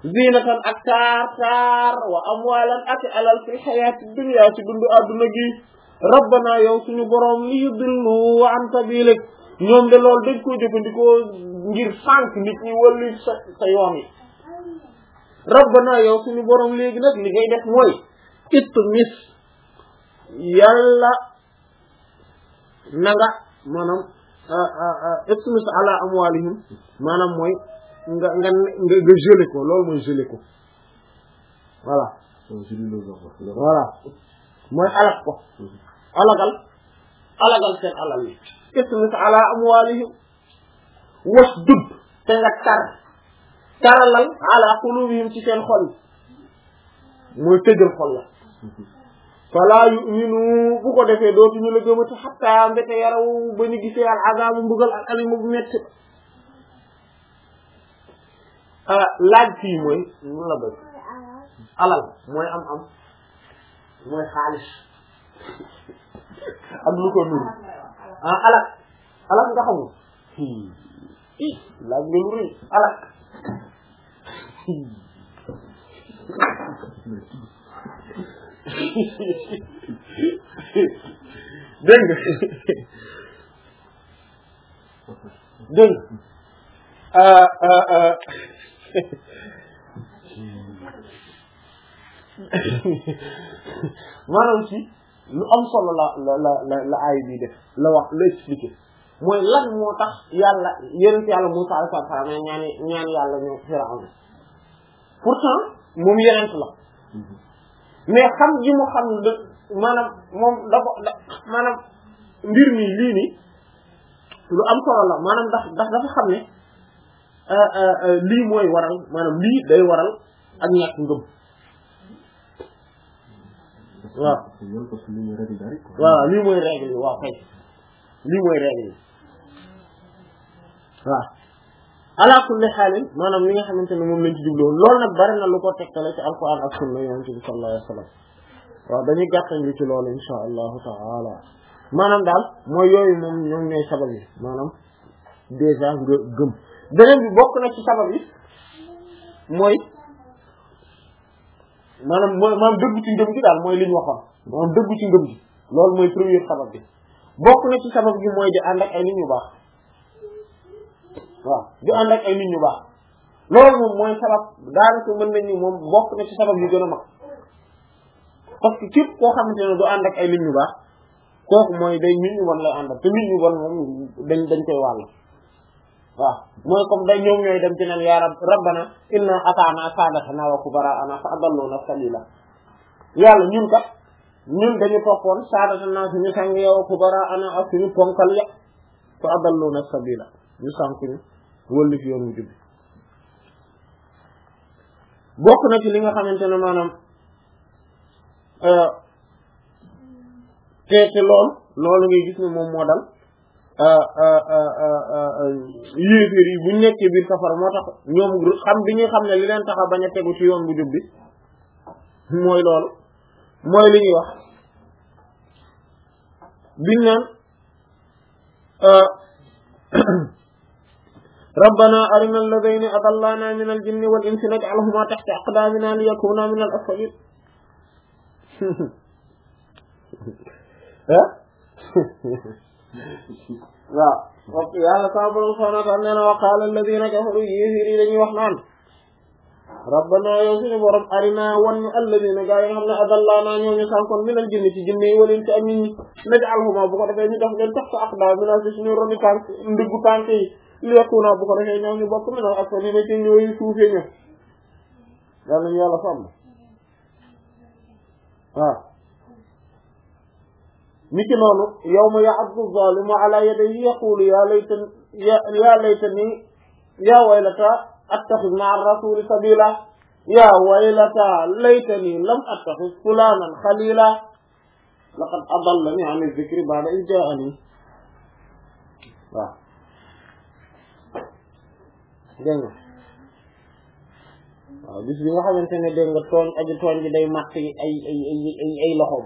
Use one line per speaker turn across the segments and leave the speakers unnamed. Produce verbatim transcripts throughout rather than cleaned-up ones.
zinatan ak taar taar wa amwalan ak alal fi hayati dunya ci dundu adduna gi rabbana yow suñu borom li yudillu an sabilik ñoom de loolu dañ koy jëfandikoo ngir sànq nit ñi wàllu sa sa yoon yi rabbana yow suñu borom léegi nag li ngay def mooy itmis yàlla na nga maanaam itmis ala amwalihim maanaam mooy nga nga nga nga gelé ko loolu mooy gelé ko voilà voilà mooy alak ko alagal alagal seen alal yi itmis ala amwalihim wasdud te nga tar taralal ala qulubihim ci seen xol mooy tëjal xol la fala yu'minu bu ko defee dootuñu la gëmati xatta mbete yaraw ba ñu gisee al azabu mbugal ak alima bu metti laaj fii mooy mun la bëgg alal mooy am am mooy xaalis ak lu ko nuru ah alal alal nga xamul i laaj nga lu rëy alal dégg nga dégg maanaam ci lu am solo la la la la la aay bi def la wax la expliqué mooy lan moo tax yàlla yonent yàlla Musaa alayhi salaam ñaan ñaan yàlla ñoo Firawna pourtant moom yonent la mais xam gi mu xam de maanaam moom dafa da maanaam mbir mi lii nii lu am solo la maanaam ndax ndax dafa xam ne lii mooy waral maanaam lii day waral ak ñàkk ngëm waaw waaw lii mooy règle yi waaw kay lii mooy règle yi waaw ala kulli xaalin maanaam li nga xamante ne moom lañ ci jublu woon loolu nag bari na lu ko tegtale ci alquran ak sunna yonent bi sallallahu alayhi wa sallam waaw dañuy gàttañ li ci loolu insha allahu taala maanaam daal mooy yooyu moom ñoom ñooy sabab yi maanaam déjà nga gëm beneen bi bokk na ci sabab yi mooy maanaam mooy maanaam dëgg ci ngëm gi daal mooy li ñu waxoon maanaam dëgg ci ngëm gi loolu mooy premier sabab bi bokk na ci sabab gi mooy di ànd ak ay nit ñu baax waaw di ànd ak ay nit ñu baax loolu moom mooy sabab daanaka mën nañu moom bokk na ci sabab yu gën a mag parce que képp koo xamante ne du ànd ak ay nit ñu baax kooku mooy day nit ñu bon lay àndal te nit ñu bon moom dañ dañ koy wàll waaw mooy comme day ñoom ñooy dem ci naan yaa rabbana inna ata'na sadatana wa kubara'ana fa adalluna sabila yàlla ñun kat ñun dañu toppoon sadatana suñu sang yow kubara'ana ak suñu ponkal ya fa adalluna sabila ñu sànk ñu wëllu fi yoon wu jubbi bokk na ci li nga xamante ne maanaam te te loolu loolu ngay gis ne moom moo dal yéeféer yi buñ nekkee biir safara moo tax ñoom xam bi ñuy xam ne li leen tax a bañ a tegu ci yoon bu jubbi mooy loolu mooy li ñuy wax biñ naan rabbana arina alladhayni adallana min al-jinni wal insi naj'alhuma tahta aqdamina liyakuna min al-asfalin ah waaw ok yàlla sama borom subhanahu wa ta'ala nee na wa qala alladhina kafaru yéeféer yi dañuy wax naan rabbana yow suñu borom arina wan ñu alladhina gaa yi nga xam ne adallana ñoo ñu sànkoon min al-jinni ci jinne yi wal insi ak nit ñi naj'alhuma bu ko defee ñu def leen tahta aqdamina ci suñu roni tànk ndiggu tànk yi li yakuna bu ko defee ñoom ñu bokk mi nag ak fa ni na ci ñooyu suufee ño yàlla nañu yàlla sàmm waaw niki noonu yawma ya'addu zalimu ala yadayhi yaqulu ya laytani ya laytani ya waylata attakhidh ma'a ar-rasuli sabila ya waylata laytani lam attakhidh fulanan khalila laqad adallani 'an adh-dhikri ba'da idh ja'ani waaw dégg nga waaw bis bi nga xamante ne dégg nga tooñ aji tooñ bi day matt ay ay ay ay ay loxoom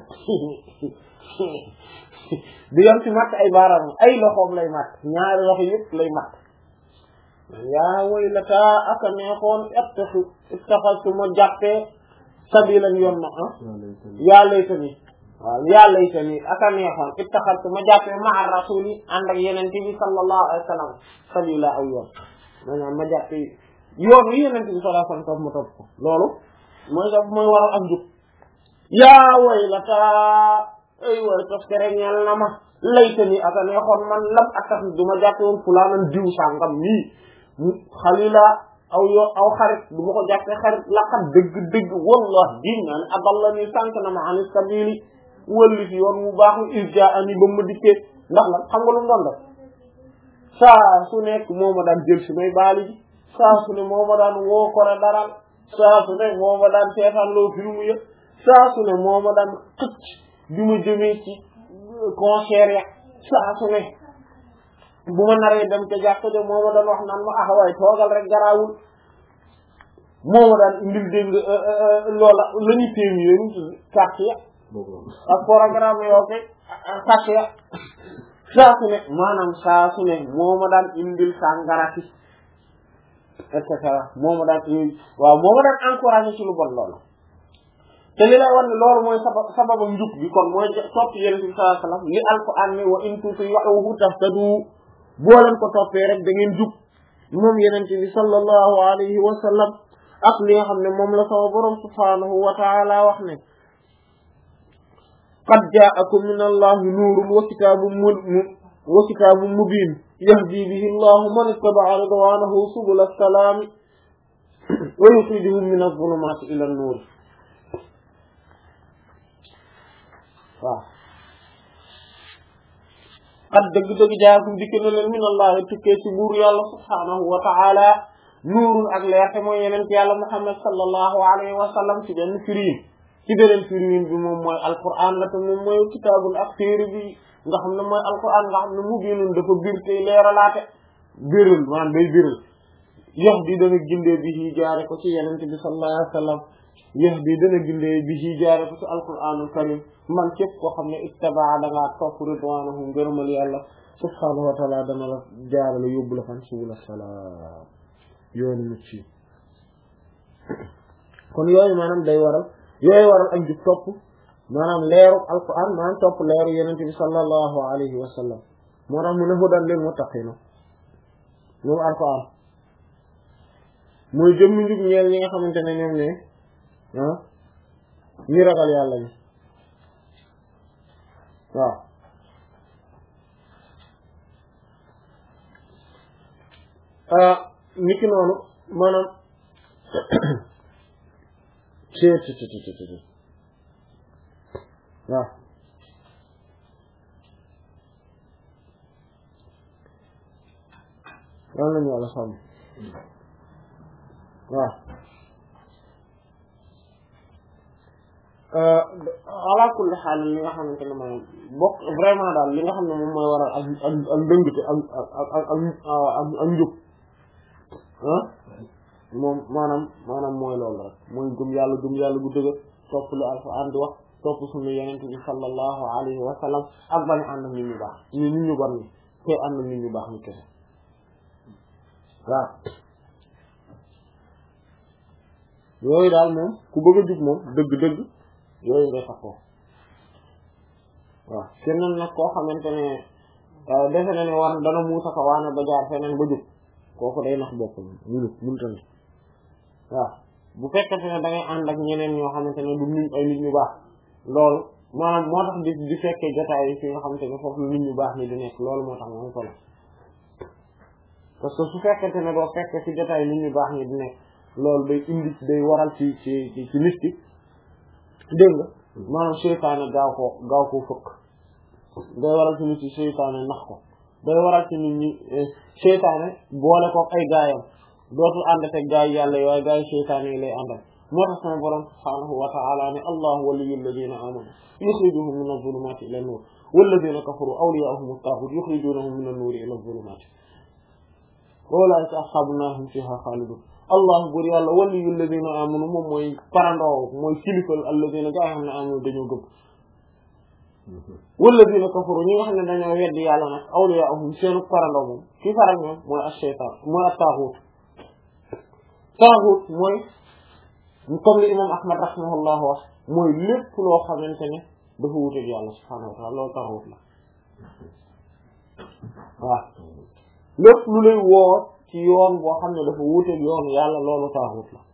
du yam ci matt ay baaraam ay loxoom lay matt ñaari loxo yëpp lay matt yaa waylata aka neexoon ittaxu ittaxaltu ma jàppee sabilan yoon ma ah yaa laytani waaw yaa laytani aka neexoon ittaxaltu ma jàppee ma'a rasuli ànd ak yenente bi sallallahu alayhi wa sallam sabila aw yoon maanaam ma jàppee yoon wi yenente bi sallallahu alayhi wa sallam topp ma topp ko loolu mooy sax mooy waral ak njub yaa waylata ay way toskere ñeel na ma laytani aka neexoon man lam attax duma jàppe woon fulaanan diw sàngam nii xalila aw yoo aw xarit du ma ko jàppee xarit laqad dëgg dëgg wallahi gin naa ne adalla ni sànk na ma ani sabili wëlli fi yoon mu baax mu isja ani ba ma dikkee ndax la xam nga lu mu doon def saa su nekk moo ma daan jël si may baali ji saa su ne moo ma daan woo kore daral saa su ne moo ma daan seetaan loo film yëpp saa su ne moo ma daan xëcc bi ma jëmee ci concert ya saa su ne bu ma naree dem ca jàkk de moo ma daan wax naan ma ah waay toogal rek garaawul moo ma daan indil dégg loola la ñu téemi yéen carte ya ak programme yoo koy carte ya saa su ne maanaam saa su ne moo ma daan indil sàngara si et cetera moo ma daan waaw moo ma daan encouragé ci lu bon loolu te li lay war ne loolu mooy sabab sababu njub bi kon mooy topp yonent bi sallallahu alayhi wasallam li alquran ne wa in tuti'uhu tahtadu boo leen ko toppee rek da ngeen jub moom yonent bi sallallahu alayhi wa sallam ak li nga xam ne moom la sama borom subhanahu wa ta'ala wax ne qad ja'akum min allahi nuurun wa kitaabun wa kitaabun mubiin yahdi bihi allahu man ittaba'a ridwanahu subula as-salaam wa yukhrijuhum min adh-dhulumati ila an-nuur waaw qad dëgg-dëgg jaakum dikk na leen min allahi tukkee ci buur yàlla subhanahu wa ta'ala nuurun ak leer te mooy yeneen yàlla muhammad sallallahu alayhi wa sallam ci benn firiin ci beneen firiin bi moom mooy alquran la te moom mooy kitaabul ak téere bi nga xam ne mooy alquran nga xam ne mu biinun dafa bir tey leeralaate biral maanaam day biral yox di dana gindee bi ci jaare ko ci yeneen bi sallallahu alayhi wa sallam yox di dana gindee bi ci jaare ko ci alquranul karim man képp koo xam ne ittabaa da ngaa topp ridwaanahu ngërëmal yàlla subhaanahu wa taala dana la jaarale yóbbu la fan subula salaam yoonu mucc yi kon yooyu maanaam day waral yooyu waral ak jub topp maanaam leeru alquran maanaam topp leeru yenente bi sallallahu alayhi wa sallam moo tax mu ne hudan lil muttaqina moom alquran mooy jëmmi njub ñeel ñi nga xamante ne ñoom ne ah ñi ragal yàlla ñi waaw niki noonu maanaam ci ci ci ci ci waaw yal nañu Yàlla sàmm waaw ala kulli xaal li nga xamante ne moom bokk vraiment daal li nga xam ne moom mooy waral ak ak ak dëngte ak ak ak ak ak njub ah moom maanaam maanaam mooy loolu rek mooy gëm yàlla gëm yàlla bu dëgër topp lu alxuraan di wax topp suñu yonent bi sallallahu alayhi wa sallam ak bañ a ànd ak nit ñu baax ñu nit ñu bon ni te ànd ak nit ñu baax ñu kese waaw yooyu daal moom ku bëgg a jub moom dëgg-dëgg yooyu ngay taxoo waaw keneen nag koo xamante ne defe na ne war dana muusa ko waane ba jaar feneen ba jub kooku day nax bopp munu mënuta ne waaw bu fekkente ne da ngay ànd ak ñeneen ñoo xamante ne du nit ay nit ñu baax loolu maanaam moo tax di di fekkee jotaay yi fi nga xamante ne foofu nit ñu baax ni di nekk loolu moo tax moom solo parce que su fekkente ne doo fekk ci jotaay nit ñu baax ni di nekk loolu day indi day waral ci ci ci ci nit ki dégg nga maanaam seytaane gaaw ko gaaw koo fëkk day waral ci nit ci seytaane nax ko day waral ci nit ñi seytaane boole ko ay gaayam dootul àndate gaay yàlla yi waaye gaay seytaane yi lay àndal moo tax sama borom subhaanahu wa ta'ala ne allahu waliyyu alladhina amanu yukhrijuhum min adh-dhulumati ila an-nur walladhina kafaru awliya'uhum at-taghut yukhrijunahum min an-nuri ila adh-dhulumati wa ulaa'ika ashabun nar hum fiha khalidun allah bur yàlla waliyyu alladhina amanu moom mooy parandoo mooy kilifal alladhina gaa xam ne amanu dañoo gëm walladina kafaru ñi nga xam ne dañoo weddi yàlla nag awliyaahum seenu parandoo moom ki farak ñoom mooy ash-shaytaan mooy at-taaxuut taaxuut mooy comme li imam ahmad rahimahullah wax mooy lépp loo xamante ne dafa wuteeg yàlla subhaanahu wa ta'ala loolu taaxuut la waaw lépp lu lay woo ci yoon boo xam ne dafa wuteeg yoon yàlla loolu taaxuut la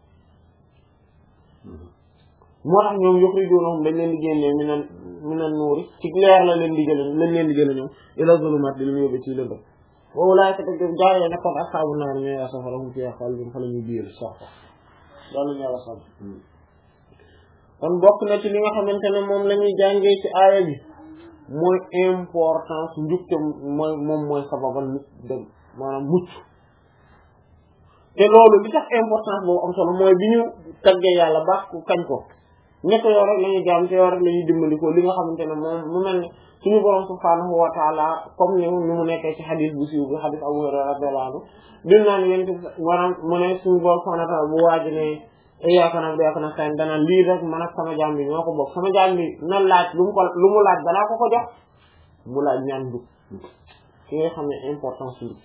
moo tax ñoom yuxrijuunahum dañ leen di génnee minan minan nuuri ci leer la leen di jële lañ leen di jële ñoom ila zulumaat di leen yóbbe ci lëndëm wa ulaa'ika jaayee ne kon ashaabu naar ñooy safara hum fiihaa xaaliduun fa la ñuy biir sax loolu ñu yàlla xam kon bokk na ci li nga xamante ne moom la ñuy jàngee ci aaya bi mooy importance njubte mooy moom mooy sababal nit dem maanaam mucc te loolu li tax importance boobu am solo mooy bi ñu taggee yàlla baax ku kañ ko nekk yow rek la ñuy jaam te yow rek la ñuy dimbandikoo li nga xamante ne moom mu mel ne suñu borom subhaanahu wa taala comme ni ni mu nekkee ci xadis bu siiw bi xadis Abu Hurayra radiyallahu anhu dim naan yéen maanaam mu ne suñu borom subhaanahu wa taala bu waaji ne iyyaaka na'budu wa iyyaaka nasta'iin danaan lii rek man ak sama jaam bi ñoo ko bokk sama jaam bi na laaj lu mu ko lu mu laaj danaa ko ko jox mu laaj ñaan njub ki nga xam ne importance njub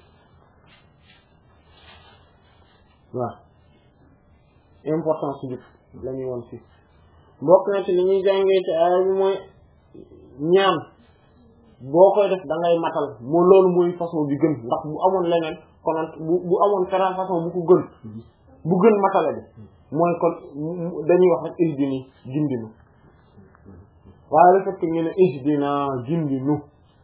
waaw importance njub la ñuy woon fii bokk na ci li ñuy jàngee ci aaya bi mooy ñaan boo koy def da ngay matal moo loolu mooy façon bi gën ndax bu amoon leneen konoon bu bu amoon feneen façon bu ko gën bu gën matale bi mooy kon dañuy wax rek ihdini gindinu waaye le fait que ñu ne ihdina gindinu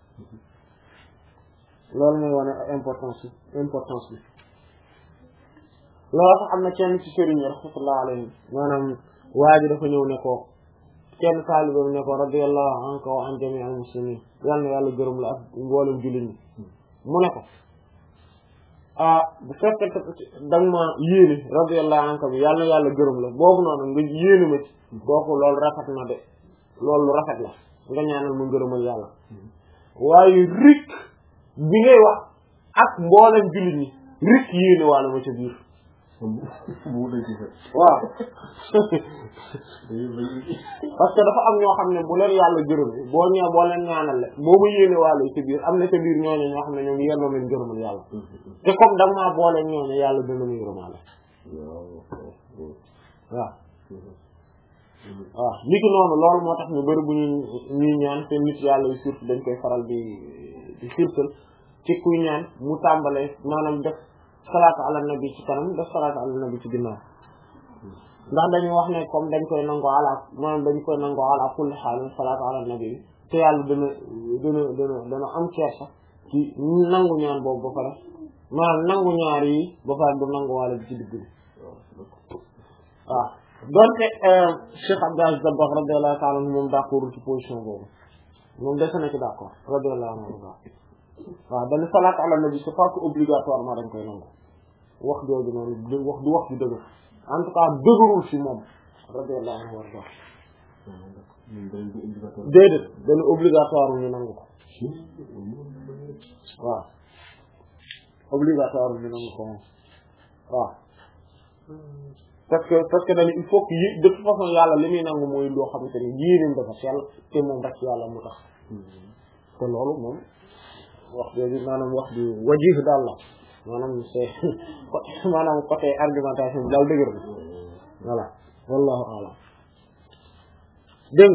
loolu mooy wane importance bi importance bi loolu sax am na kenn ci sëriñ yi rahmatullah alayhi maanaam waa ji dafa ñëw ne ko kenn taalibe ne ko radiyallahu anka wa an jami'al muslimin yal na yàlla gërëm la ak mboolem jullit ñi mu ne ko ah bu fekkee da nga ma yéene radiyallahu anka bi yal na yàlla gërëm la boobu noonu nga yéene ma ci kooku loolu rafet na de loolu lu rafet la nga ñaanal ma gërëmal yàlla waaye rik bi ngay wax ak mboolem jullit ñi rik yéene wala ma ca biir waaw parce que dafa am ñoo xam ne bu leen yàlla gërëm boo ñëwee boo leen ñaanal la boo ma yéene wàll ci biir am na ca biir ñooñu ñoo xam ne ñoom yelloo leen gërëmal yàlla te comme da maa boole ñooñu yàlla dina ma gërëmaale waaw waaw li ki noonu loolu moo tax ñu bëri bu ñu ñuy ñaan te nit yàlla yu surtout dañ koy faral di di surtal ci kuy ñaan mu tàmbalee maanaam def salaatu ala nabi ci kanam def salaatu ala nabi ci ginnaaw ndax dañuy wax ne comme dañ koy nangoo ala maanaam dañ koy nangoo ala kulli xaal salaatu ala nabi bi te yàlla dana dana dana dana am kersa ci nangu ñaan boobu ba pare maanaam nangu ñaar yi ba pare du nangu wala bi ci digg bi waaw donte Cheikh Abdou Aziz Dabakh radiyallahu ta'ala anhu moom d'accord ci position boobu moom dese na ci d'accord radiyallahu anhu waaw dañu salaatu ala nabi c'est pas que obligatoirement dañ koy nangu wax jooju noonu wax du wax ju dëgg en tout cas dëgërul ci moom radiyallahu anhu warda déedéet dañu obligatoire ñu nangu ko waaw obligatoire ñu nangu ko moom waaw parce que parce que dañu il faut que yi de toute façon yàlla li muy nangu mooy loo xamante ni yéeneen dafa sell te moom rek yàlla mu tax te loolu moom wax jooju maanaam wax bi wajih daal la maanaam c'est maanaam côté argumentation bi daal dëgër bi voilà wallahu a'lam dégg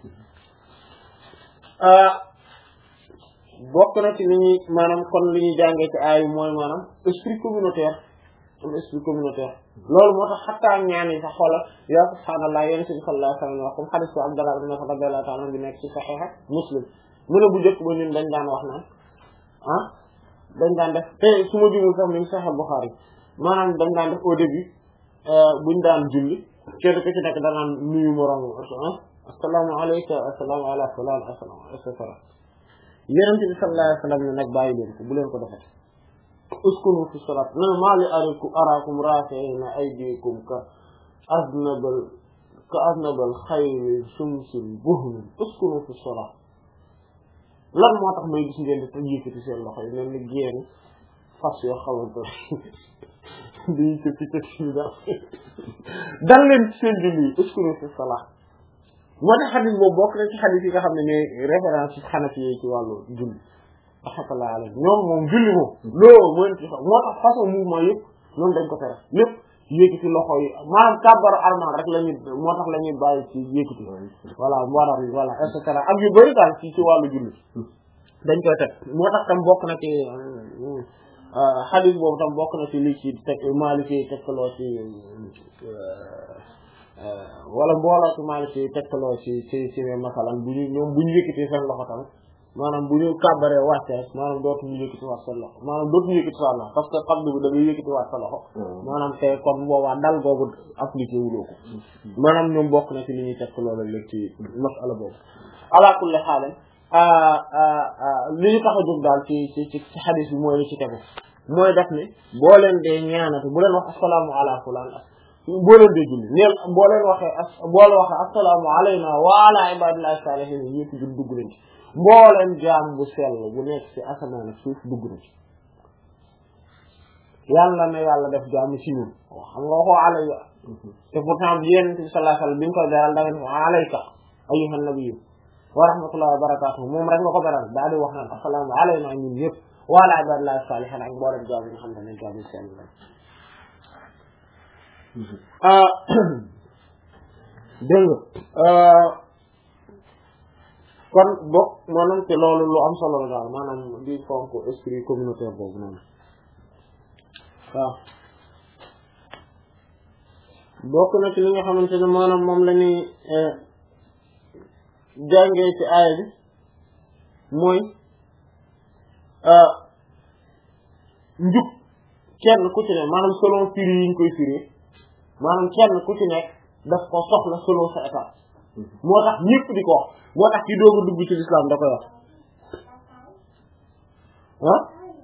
bokk na ci li ñuy maanaam kon li ñuy jàngee ci aay mooy maanaam esprit communautaire am esprit communautaire loolu moo tax xattaa ñaan yi sax xoolal yaa subhaanallah yonent bi sallallahu alayhi wa sallam wax comme xadis bu Abdallah ibn Mas'ud radiyallahu ta'ala bi nekk ci Sahih Muslim mu ne bu njëkk ba ñun dañ daan wax naan ah dañ daan def te su ma jumul sax mi ngi Sahih Bukhari maanaam dañ daan def au début buñ daan julli kenn ku ci nekk danaan nuyu moroom assalaamu alayka assalaamu ala fulaan assalaamu et cetera yonent bi sallallahu alayhi wa sallam ne nag bàyyi leen ko bu leen ko defati uskunu fi salaat na maa li ariku araakum raafi'ina aydikum ka aznabal ka aznabal xayri sumsil buhmin uskunu fi salaat lan moo tax may gis ngeen di te yëkkati seen loxo yi mel ni génn fas yoo xamante di cëppi cëppi daal dal leen ci seen julli uskunu fi salaat moo tax xadis boobu bokk na ci xadis yi nga xam ne ne référence ci Hanafi yi ci wàllu julli rahmatullah alayhi ñoom moom julli moom loolu mooy ci moo tax façon mouvement yëpp ñoom dañ ko tere lépp yëkkati loxo yi maanaam kàbbaru armal rek la ñuy moo tax la ñuy bàyyi ci yëkkati voilà warar yi voilà et cetera ak yu bëri daal ci ci wàllu julli dañ koy teg moo tax tam bokk na ci xadis boobu tam bokk na ci li ci teg Maliki tegtaloo ci wala mbooloo ci Maliki tegtaloo ci ci ci masalan bu ñu ñoom bu ñu yëkkati seen loxo tamit maanaam bu ñu kàbbaree wàcce maanaam dootuñu yëkkati waat sa loxo maanaam dootuñu yëkkati sa loxo parce que xam bi da ngay yëkkati waat sa loxo maanaam te kon boobaa dal googu appliqué wuloo ko maanaam ñoom bokk na ci li ñuy tegk loolu léegi ci masala boobu ala kulli xaal li ñu tax a jóg daal ci ci ci xadis bi mooy li ci tegu mooy def ne boo leen dee ñaanate bu leen wax assalaamu ala fulaan boo leen dee julli neel boo leen waxee as boo leen waxee assalaamu alayna wa ala ibadillahi salihin ñëpp jul dugg leen ci mbooleen jaam bu sell bu nekk ci asamaan ak suuf dugg na ci yàlla na yàlla def jaam ci ñun xam nga waxoo alayya te pourtant bi yonent bi sallallahu alayhi wasallam bi nga koy beral da nga ne alayka ayyuhan nabiyyu wa rahmatullahi wa barakatuhu moom rek nga ko beral daal di wax naan assalaamu alayna ñun ñëpp wa ala ibadillahi salihin ak mbooleen jaam yi nga xam ne jaam yu sell la dégg nga kon bokk maanaam te loolu lu am solo la daal maanaam di fonk esprit communautaire boobu noonu waaw bokk na ci li nga xamante ne maanaam moom la ñuy jàngee ci aaya bi mooy njub kenn ku ci ne maanaam selon firi yi ñu koy firi maanaam kenn ku ci nekk daf ko soxla selon sa état moo tax ñëpp di ko wax moo tax ki doog a dugg ci l'islam da koy wax ah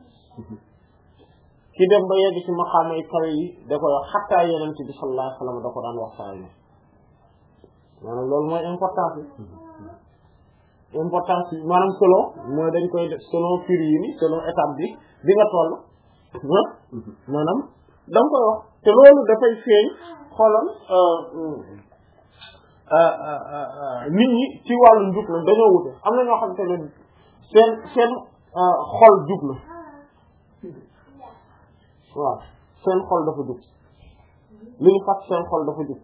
ki dem ba yegg ci maqaama yi kawe yi da koy wax xattaa yonent bi sallallahu alayhi wa sallam da ko daan wax saa yi maanaam loolu mooy importance bi importance bi maanaam selon mooy dañ koy def selon firi yi ni selon étape bi bi nga toll ah maanaam da nga koy wax te loolu dafay feeñ xoolal nit ñi ci wàllu njub la dañoo wute am na ñoo xam te ne seen seen xol jub la waaw seen xol dafa jub li ñu fat seen xol dafa jub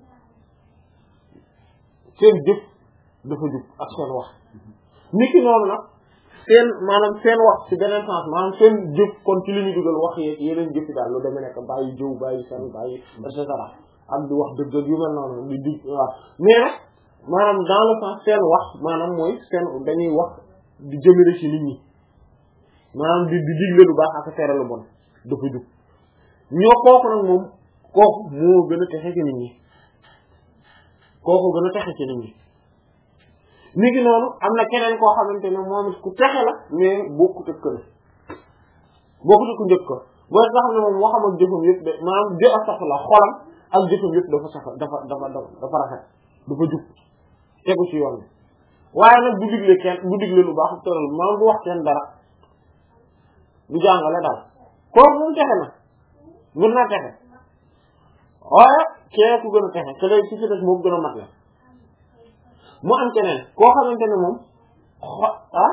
seen jëf dafa jub ak seen wax nit ki noonu nag seen maanaam seen wax ci beneen sens maanaam seen jëf kon ci li ñu dugal wax yeeg yeneen jëf yi daal lu demee nekk bàyyi jëw bàyyi seen bàyyi et cetera ak di wax dëgg yu mel noonu di dig waaw mais nag maanaam dans le sens seen wax maanaam mooy seen dañuy wax di jëmale ci nit ñi maanaam di di digle lu baax ak tere lu bon dafa jub ñoo kooku nag moom kooku moo gën a texe ci nit ñi kooku gën a texe ci nit ñi ni ki noonu am na keneen koo xamante ne moom it ku texe la mais bokkut ak kële bokkut ak ku njëkk ko boo nga xam ne moom waxam ak jëfam yëpp de maanaam jë a sax la xolam ak jëfam yëpp dafa sax dafa dafa dafa rafet dafa jub tegu ci yoon bi waaye nag du digle kenn du digle lu baax tëral maanaam du wax kenn dara du jàngale daal kooku moom texe na mën naa texe waaye kee ku gën a texe te lay ci ci des moom gën a mat la mu am keneen koo xamante ne moom xo ah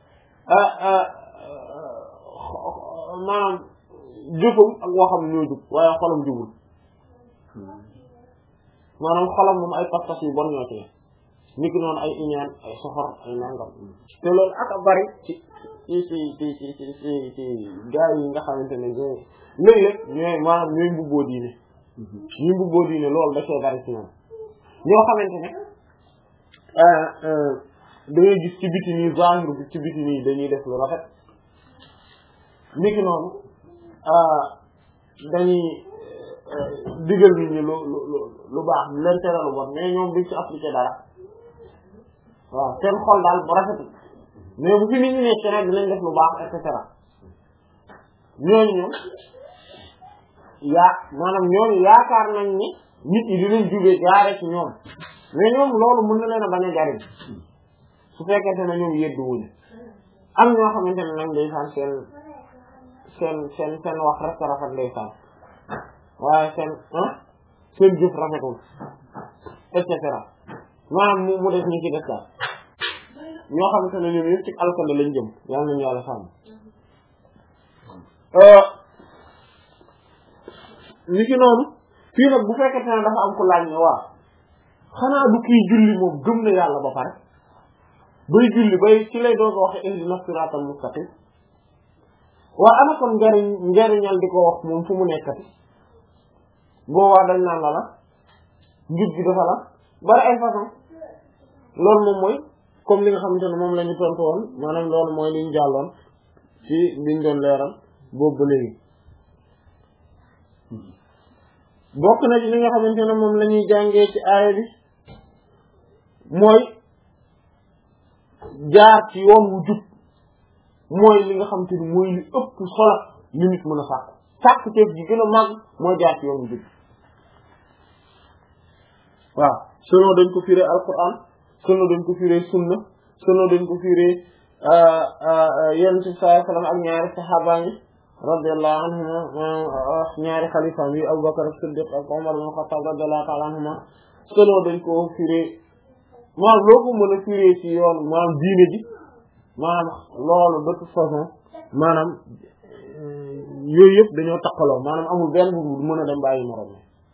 maanaam jëfam ak waxam ñoo jub waaye xolam jubul maanaam xolam moom ay pas-pas yu bon ñoo ci nit ki noonu ay iñaan ay soxor ay nangam te loolu ak a bari ci ci ci ci ci ci ci ci gars yi nga xamante ne ñooy léeg-léeg ñooy maanaam ñooy mbubboo diine ñuy mbubboo diine loolu da cee bari ci ñoom ñoo xamante ne da ngay gis ci biti nii zahir bi ci biti nii dañuy def lu rafet nit ki noonu dañuy digal nit ñi lu lu lu baax leen tere lu bon mais ñoom duñ ci appliqué dara waaw seen xol daal bu rafet mais bu fi nit ñi nekk nag dinañ def lu baax et cetera ñooñu ñoom yaa maanaam ñooñu yaakaar nañ ni nit ñi dinañ jugee jaare ci ñoom mais ñoom loolu mën na leen a bañ a jariñ su fekkente ne ñoom yeddu wuñu am ñoo xamante ne nag ndeysaan seen seen seen seen wax rek rafet ndeysaan waaye seen ah seen jëf rafetul et cetera maanaam mu mu def ñu ci def daal ñoo xamante ne ñoom yëpp ci alkande lañ jëm yàlla nañu yàlla sàmm ni ki noonu fii nag bu fekkente ne dafa am ku laaj ne waa xanaa du kii julli moom gëm na yàlla ba pare bay julli bay ci lay doog a waxe ihdina siratal mustaqim waa ana kon njariñ njariñal di ko wax moom fu mu nekkati boobaa dañ naan la la njub gi dafa la bari ay façon loolu moom mooy comme li nga xamante ne moom la ñu tontu woon maanaam loolu mooy li ñu jàlloon ci liñ doon leeral boobu ba léegi bokk na ci li nga xamante ne moom la ñuy jàngee ci aaya bi mooy jaar ci yoon wu jub mooy li nga xamante ni mooy li ëpp solo li nit mën a sàkk sàkk teef gi gën a màgg mooy jaar ci yoon wu jub waaw selon dañ ko firé alquran selon dañ ko firé sunna selon dañ ko firé yonent bi sallallahu alayhi wasallam ak ñaari saxaaba yi radiyallahu anhuma ñaari xalifa yi Abu Bakar as-Siddiq ak Umar ibn Khattab radiyallahu ta'ala anhuma selon dañ ko firé maanaam loo ko mën a firé ci yoon maanaam diine ji maanaam loolu de toute façon maanaam yooyu yëpp dañoo takkaloo maanaam amul benn bu mën a dem bàyyi morom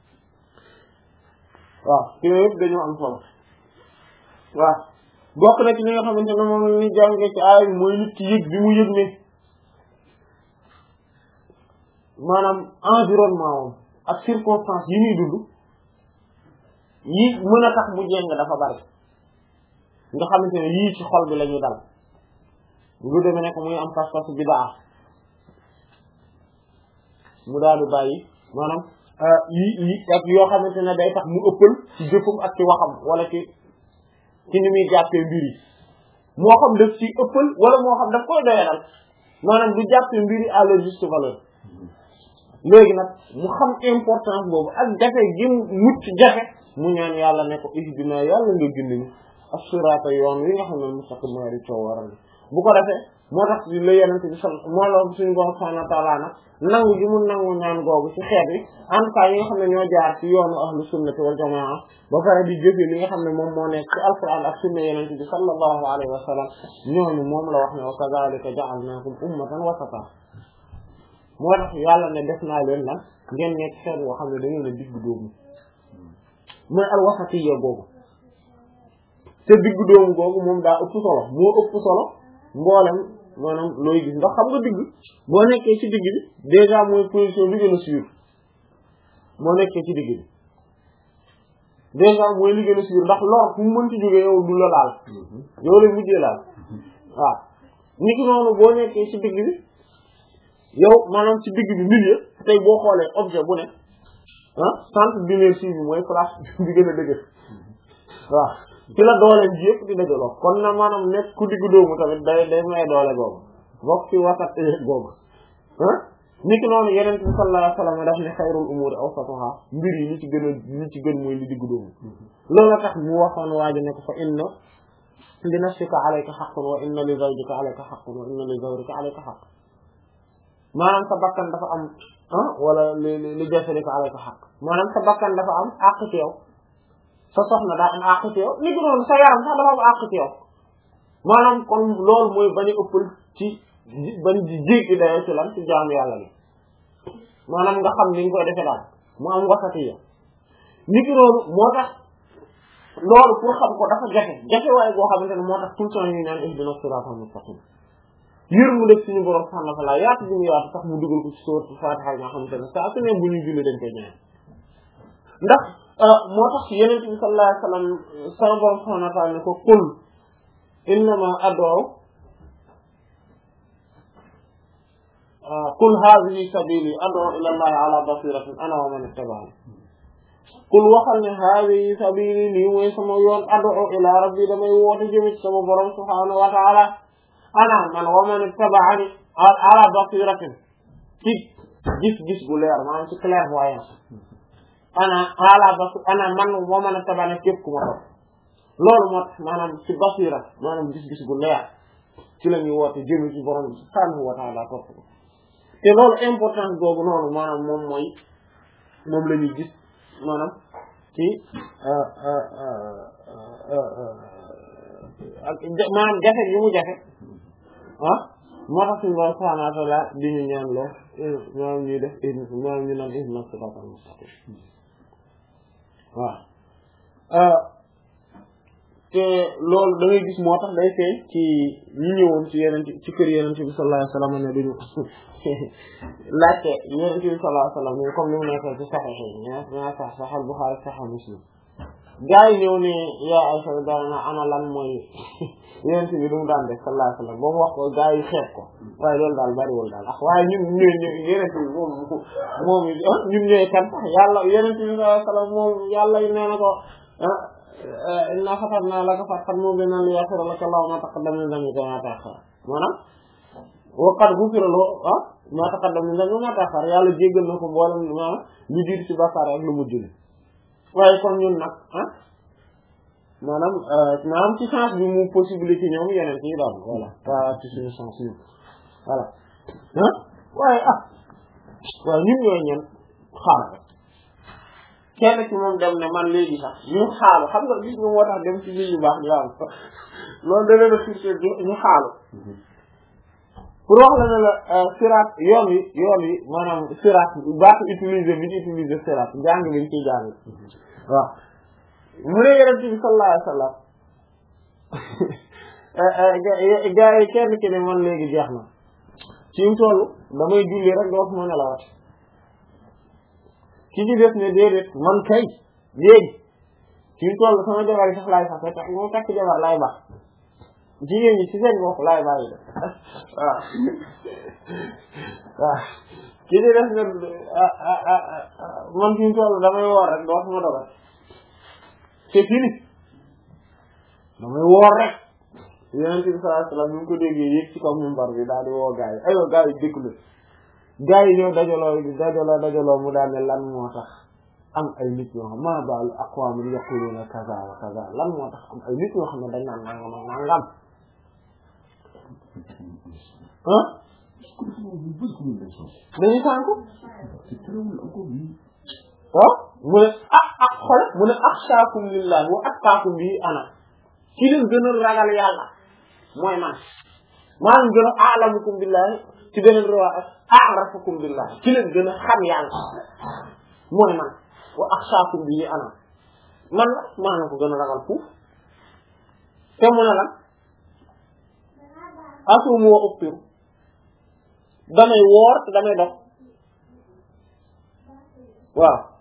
waaw yooyu yëpp dañoo am solo waaw bokk na ci li nga xamante ne moom la ñuy jàngee ci aay bi mooy nit ki yëg bi mu yëg ne maanaam environnement woon ak circonstance yi muy dund yi mën a tax mu jéng dafa bari nga xamante ne yii ci xol bi la ñuy dal lu demee nekk muy am pas-pas bidaa mu daal di bàyyi maanaam yi yi ak yoo xamante ne day tax mu ëppal ci jëfum ak ci waxam wala ci ci ni muy jàppee mbir yi moo xam daf ci ëppal wala moo xam daf koy doyalal maanaam du jàppee mbir yi à leur juste valeur léegi nag mu xam importance boobu ak jafe gi mucc jafe mu ñaan yàlla ne ko ihdina yàlla nga gindi ñu as-sirata yoon wi nga xam ne mustaqim mooy coow waral bu ko defee moo tax la yenente bi sal moo la suñu borom subhanahu wa ta'ala nag nangu gi mu nangu ñaan googu ci xeet yi en tout cas yi nga xam ne ñoo jaar ci yoonu ahlu sunnati wal jamaa ba pare di jëfee li nga xam ne moom moo nekk ci alquran ak sunna yenente bi sallallahu alayhi wa sallam ñooñu moom la wax ne wa kadhalika ja'alnakum ummatan wasata moo tax yàlla ne def naa leen lan ngeen nekk xeet yoo xam ne da ngeen a diggu dóomu mooy al wasatiyya googu te diggu dóomu googu moom daa ëpp solo moo ëpp solo mboolem maanaam looy gis ndax xam nga digg boo nekkee ci digg bi déjà mooy position bi gën a sûr boo nekkee ci digg bi déjà mooy li gën a sûr ndax lor fu mu mënti jógee yow du la laal yow lay mujjee laal waaw niki noonu boo nekkee ci digg bi yow maanaam ci digg bi milieu tey boo xoolee objet bu ne ah centre d'inertie bi mooy place bi gën a dëgër waaw ci la doole ji yëpp di dajaloo kon na maanaam nekk ku diggu doomu tamit day day may doole googu bokk ci wasat googu ah niki noonu yeneen bi sallallahu alayhi wasallam daf ne xayrul umuri awsatuha mbir yi li ci gën a li ci gën mooy li diggu doomu loolu tax mu waxoon waaji ne ko fa inna li nafsika alayka haqqun wa inna li zawjika alayka haqqun wa inna li zawrika alayka haqq maanaam sa bakkan dafa am ah wala li li jasadika alayka haqq maanaam sa bakkan dafa am àq ci yow sa soxna daa am àq ci yow li gënoon sa yaram sax dafa am àq ci yow maanaam kon loolu mooy bañ a ëppal ci bañ di jéggi dayoo ci lan ci jaamu yàlla bi maanaam nga xam ni nga koy defee daal mu am wasati yow li gënoon moo tax loolu pour xam ko dafa jafe jafe waaye boo xamante ne moo tax tout le temps ñu naan ihdina siratal mustaqim yër mu def suñu borom subhanahu wa ta'ala yaatu bi mu yaatu sax mu dugal ko ci sourate Fatiha nga xamante ne saa su ne bu ñuy julli dañ koy ñaan ndax moo tax yeneen bi sallallahu alayhi wasallam sama borom subhanahu wa ta'ala ne ko qul innama ad'u qul hadhihi sabili ad'u ila allahi ala basiratin ana wa man ittaba'ani qul waxal ne hadhihi sabili lii mooy sama yoon ad'u ila rabbi damay woote jëme ci sama borom subhanahu wa ta'ala ana man wa man ittaba'ani ala basiratin ci gis-gis bu leer maanaam ci clairvoyance ana ala bas ana man wa man ittaba'ani képp ku ma topp loolu moo tax maanaam ci basira maanaam gis-gis bu leer ci la ñuy woote jëme ci borom subhanahu wa ta'ala topp ko te loolu importance boobu noonu maanaam moom mooy moom la ñuy gis maanaam ci ak maanaam jafe yi mu jafe ah moo tax suñu borom subhanahu wa ta'ala di ñu ñaan loo maanaam ñuy def maanaam ñu naan ihdinas siratal mustaqim waaw te loolu da ngay gis moo tax day feeñ ci ñi ñëwoon ci yeneen ci kër yeneen bi sallallahu alayhi wasallam ne duñu laajte yeneen bi sallallahu alayhi wasallam comme ni mu nekkee ci Sahih ñaa ñaa sax Sahih Bukhari Sahih Muslim gaa yi ñëw ne yaa Aysa daana ana lan mooy yeneen bi lu mu daan def sallallahu alayhi wasallam ba mu wax ko gaa yi xeeb ko waaye loolu daal bariwul daal ak waaye ñun ñooy ñëw yeneen bi moom moom ñun ñooy kan yàlla yeneen bi sallallahu alayhi wasallam moom yàlla yi nee na ko inna fatarna laka fathan mubiinan liyaghfira laka Allahu ma taqaddama min dhanbika wa ma ta'akhkhara maanaam wa qad ghufira lahu ma taqaddama min dhanbika wa ma ta'akhkhara yàlla jéggal na ko mboolem maanaam lu jiitu ci bàkkaar ak lu mujj li waaye kon ñun nag ah maanaam maanaam ci sens bi mu possibilité ñoom yeneen ci daal voilà pas ci suñu sens ñun voilà ah waaye ah waaye ñun ñooy ñen xaar kenn ci moom dem ne man léegi sax ñu xaalu xam nga gis nga moo tax dem ci nit ñu baax ñu am loolu da leen a firte ñu xaalu pour wax la ne la siraat yoon yi yoon yi maanaam siraat baatu utiliser bi ñu utiliser siraat jàng bi ñu ciy jàng waaw mu ne Yonent bi sallallahu alayhi wasallam gaa yi kenn ki ne man léegi jeex na ci mu toll damay julli rek dootuma nelawati ci ci des ne déedéet man kay léegi ci toll sama jabar yi sax laay sax te moom takk jabar laay baax jigéen ñi ci seen bopp laay bàyyi de waaw waaw ci ci des ne man fi toll damay woor rek doo sama dogal c'est fini damay woor rek Yonent bi sallallahu alayhi wasallam ñu ko déggee yéeg ci kaw minbar bi daal di woo gaa yi aywa gaa yi déglu gaa yi ñëw dajaloo dajaloo dajaloo mu daal ne lan moo tax am ay nit yoo xam maa baalu aqwaam yaquluuna kaza wa kaza lan moo tax am ay nit yoo xam ne dañ naan nangam ak nangam ah dañuy sànku waaw mu ne ah ah xool mu ne axshaakum lillahi wa atqaakum bi ana ci leen gën a ragal yàlla mooy man maa ngi gën a a'lamukum billahi ci beneen riwaaya a'rafukum billahi ci leen gën a xam yàlla mooy man wa axshaakum bi ana man la maa ngi ko gën a ragal fuuf te mu ne la asuumu wa uftiru damay woor te damay dox waaw